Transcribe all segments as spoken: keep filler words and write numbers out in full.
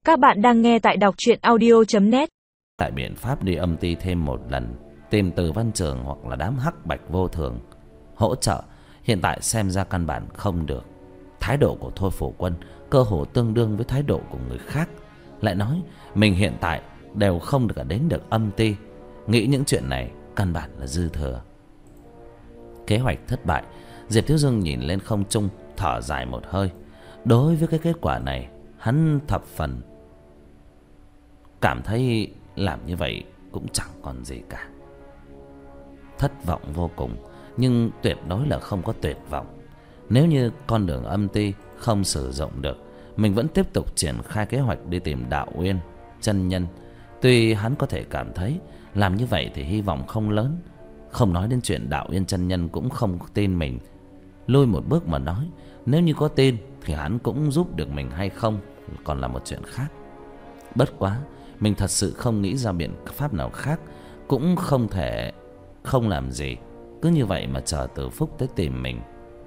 Các bạn đang nghe tại đọc truyện audio chấm net. Tại biện pháp đi âm ty thêm một lần, tìm Từ Văn Trường hoặc là đám hắc bạch vô thường hỗ trợ, hiện tại xem ra căn bản không được. Thái độ của Thôi Phủ Quân cơ hồ tương đương với thái độ của người khác, lại nói mình hiện tại đều không được đến được âm ty, nghĩ những chuyện này căn bản là dư thừa. Kế hoạch thất bại, Diệp Thiếu Dương nhìn lên không trung, thở dài một hơi. Đối với cái kết quả này, hắn thập phần cảm thấy làm như vậy cũng chẳng còn gì cả. Thất vọng vô cùng, nhưng tuyệt đối là không có tuyệt vọng. Nếu như con đường âm ty không sử dụng được, mình vẫn tiếp tục triển khai kế hoạch đi tìm Đạo Uyên chân nhân. Tuy hắn có thể cảm thấy làm như vậy thì hy vọng không lớn, không nói đến chuyện Đạo Uyên chân nhân cũng không tin mình. Lùi một bước mà nói, nếu như có tin thì hắn cũng giúp được mình hay không còn là một chuyện khác. Bất quá mình thật sự không nghĩ ra biện pháp nào khác, cũng không thể không làm gì, cứ như vậy mà chờ Từ Phúc tới tìm mình.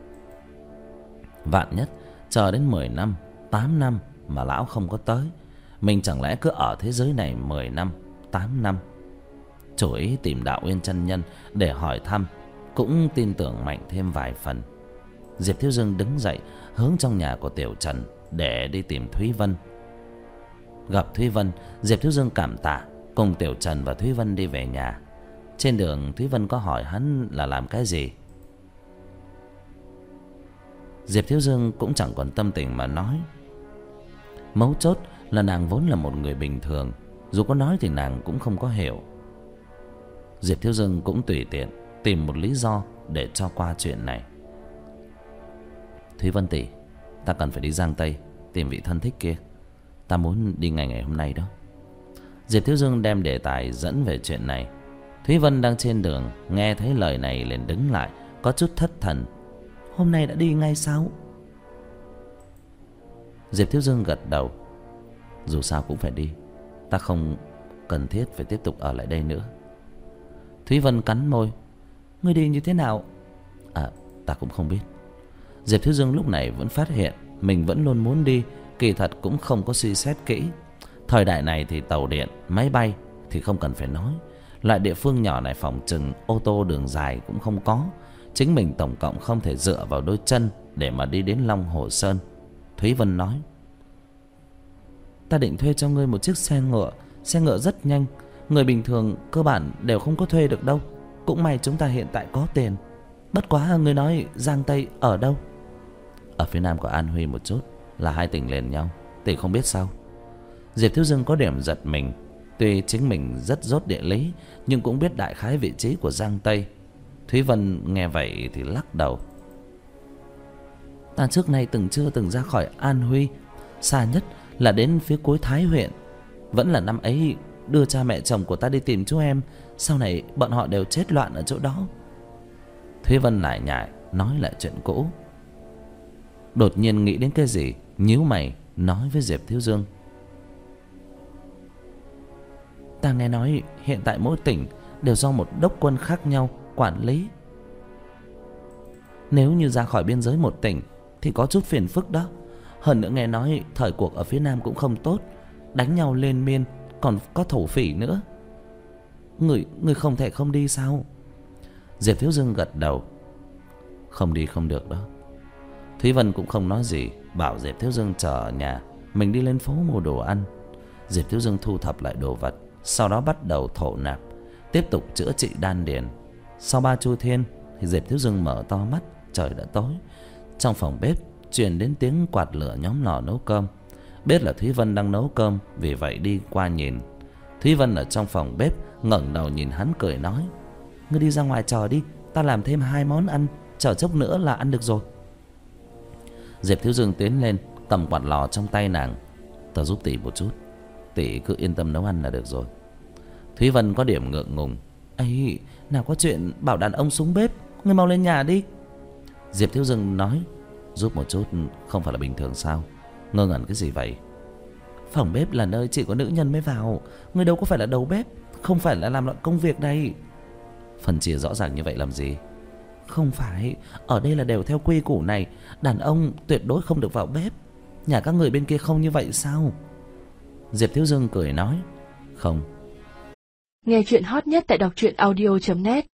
Vạn nhất chờ đến mười năm, tám năm mà lão không có tới, mình chẳng lẽ cứ ở thế giới này mười năm, tám năm. Chủ ý tìm Đạo Uyên chân nhân để hỏi thăm cũng tin tưởng mạnh thêm vài phần. Diệp Thiếu Dương đứng dậy hướng trong nhà của Tiểu Trần để đi tìm Thúy Vân. Gặp Thúy Vân, Diệp Thiếu Dương cảm tạ, cùng Tiểu Trần và Thúy Vân đi về nhà. Trên đường Thúy Vân có hỏi hắn là làm cái gì. Diệp Thiếu Dương cũng chẳng còn tâm tình mà nói. Mấu chốt là nàng vốn là một người bình thường, dù có nói thì nàng cũng không có hiểu. Diệp Thiếu Dương cũng tùy tiện tìm một lý do để cho qua chuyện này. Thúy Vân tỷ, ta cần phải đi Giang Tây tìm vị thân thích kia. Ta muốn đi ngày ngày hôm nay đó. Diệp Thiếu Dương đem đề tài dẫn về chuyện này. Thúy Vân đang trên đường, nghe thấy lời này liền đứng lại, có chút thất thần. Hôm nay đã đi ngay sao? Diệp Thiếu Dương gật đầu. Dù sao cũng phải đi, ta không cần thiết phải tiếp tục ở lại đây nữa. Thúy Vân cắn môi. Ngươi đi như thế nào? À, ta cũng không biết. Diệp Thiếu Dương lúc này vẫn phát hiện mình vẫn luôn muốn đi, kỳ thật cũng không có suy xét kỹ. Thời đại này thì tàu điện, máy bay thì không cần phải nói. Loại địa phương nhỏ này phòng chừng ô tô đường dài cũng không có. Chính mình tổng cộng không thể dựa vào đôi chân để mà đi đến Long Hồ Sơn. Thúy Vân nói. Ta định thuê cho ngươi một chiếc xe ngựa. Xe ngựa rất nhanh, người bình thường cơ bản đều không có thuê được đâu. Cũng may chúng ta hiện tại có tiền. Bất quá ngươi nói Giang Tây ở đâu? Ở phía nam của An Huy một chút, là hai tỉnh liền nhau. Tỷ không biết sao? Diệp Thiếu Dương có điểm giật mình. Tuy chính mình rất dốt địa lý, nhưng cũng biết đại khái vị trí của Giang Tây. Thúy Vân nghe vậy thì lắc đầu. Ta trước nay từng chưa từng ra khỏi An Huy, xa nhất là đến phía cuối Thái huyện. Vẫn là năm ấy đưa cha mẹ chồng của ta đi tìm chú em, sau này bọn họ đều chết loạn ở chỗ đó. Thúy Vân lại nhải nói lại chuyện cũ. Đột nhiên nghĩ đến cái gì, nhíu mày nói với Diệp Thiếu Dương. Ta nghe nói hiện tại mỗi tỉnh đều do một đốc quân khác nhau quản lý. Nếu như ra khỏi biên giới một tỉnh thì có chút phiền phức đó. Hơn nữa nghe nói thời cuộc ở phía nam cũng không tốt, đánh nhau liên miên, còn có thổ phỉ nữa. Người, người không thể không đi sao? Diệp Thiếu Dương gật đầu. Không đi không được đó. Thúy Vân cũng không nói gì, bảo Diệp Thiếu Dương chờ ở nhà, mình đi lên phố mua đồ ăn. Diệp Thiếu Dương thu thập lại đồ vật, sau đó bắt đầu thổ nạp, tiếp tục chữa trị đan điền. Sau ba chu thiên thì Diệp Thiếu Dương mở to mắt, trời đã tối. Trong phòng bếp truyền đến tiếng quạt lửa nhóm lò nấu cơm. Biết là Thúy Vân đang nấu cơm, vì vậy đi qua nhìn. Thúy Vân ở trong phòng bếp ngẩng đầu nhìn hắn cười nói. Ngươi đi ra ngoài chờ đi, ta làm thêm hai món ăn, chờ chốc nữa là ăn được rồi. Diệp Thiếu Dương tiến lên, cầm quạt lò trong tay nàng. Ta giúp tỷ một chút, tỷ cứ yên tâm nấu ăn là được rồi. Thúy Vân có điểm ngượng ngùng. Ấy, nào có chuyện bảo đàn ông xuống bếp, ngươi mau lên nhà đi. Diệp Thiếu Dương nói. Giúp một chút không phải là bình thường sao? Ngơ ngẩn cái gì vậy? Phòng bếp là nơi chỉ có nữ nhân mới vào, ngươi đâu có phải là đầu bếp, không phải là làm loại công việc này. Phân chia rõ ràng như vậy làm gì? Không phải, ở đây là đều theo quy củ này, đàn ông tuyệt đối không được vào bếp. Nhà các người bên kia không như vậy sao? Diệp Thiếu Dương cười nói: Không. Nghe chuyện hot nhất tại đọc truyện audio chấm net.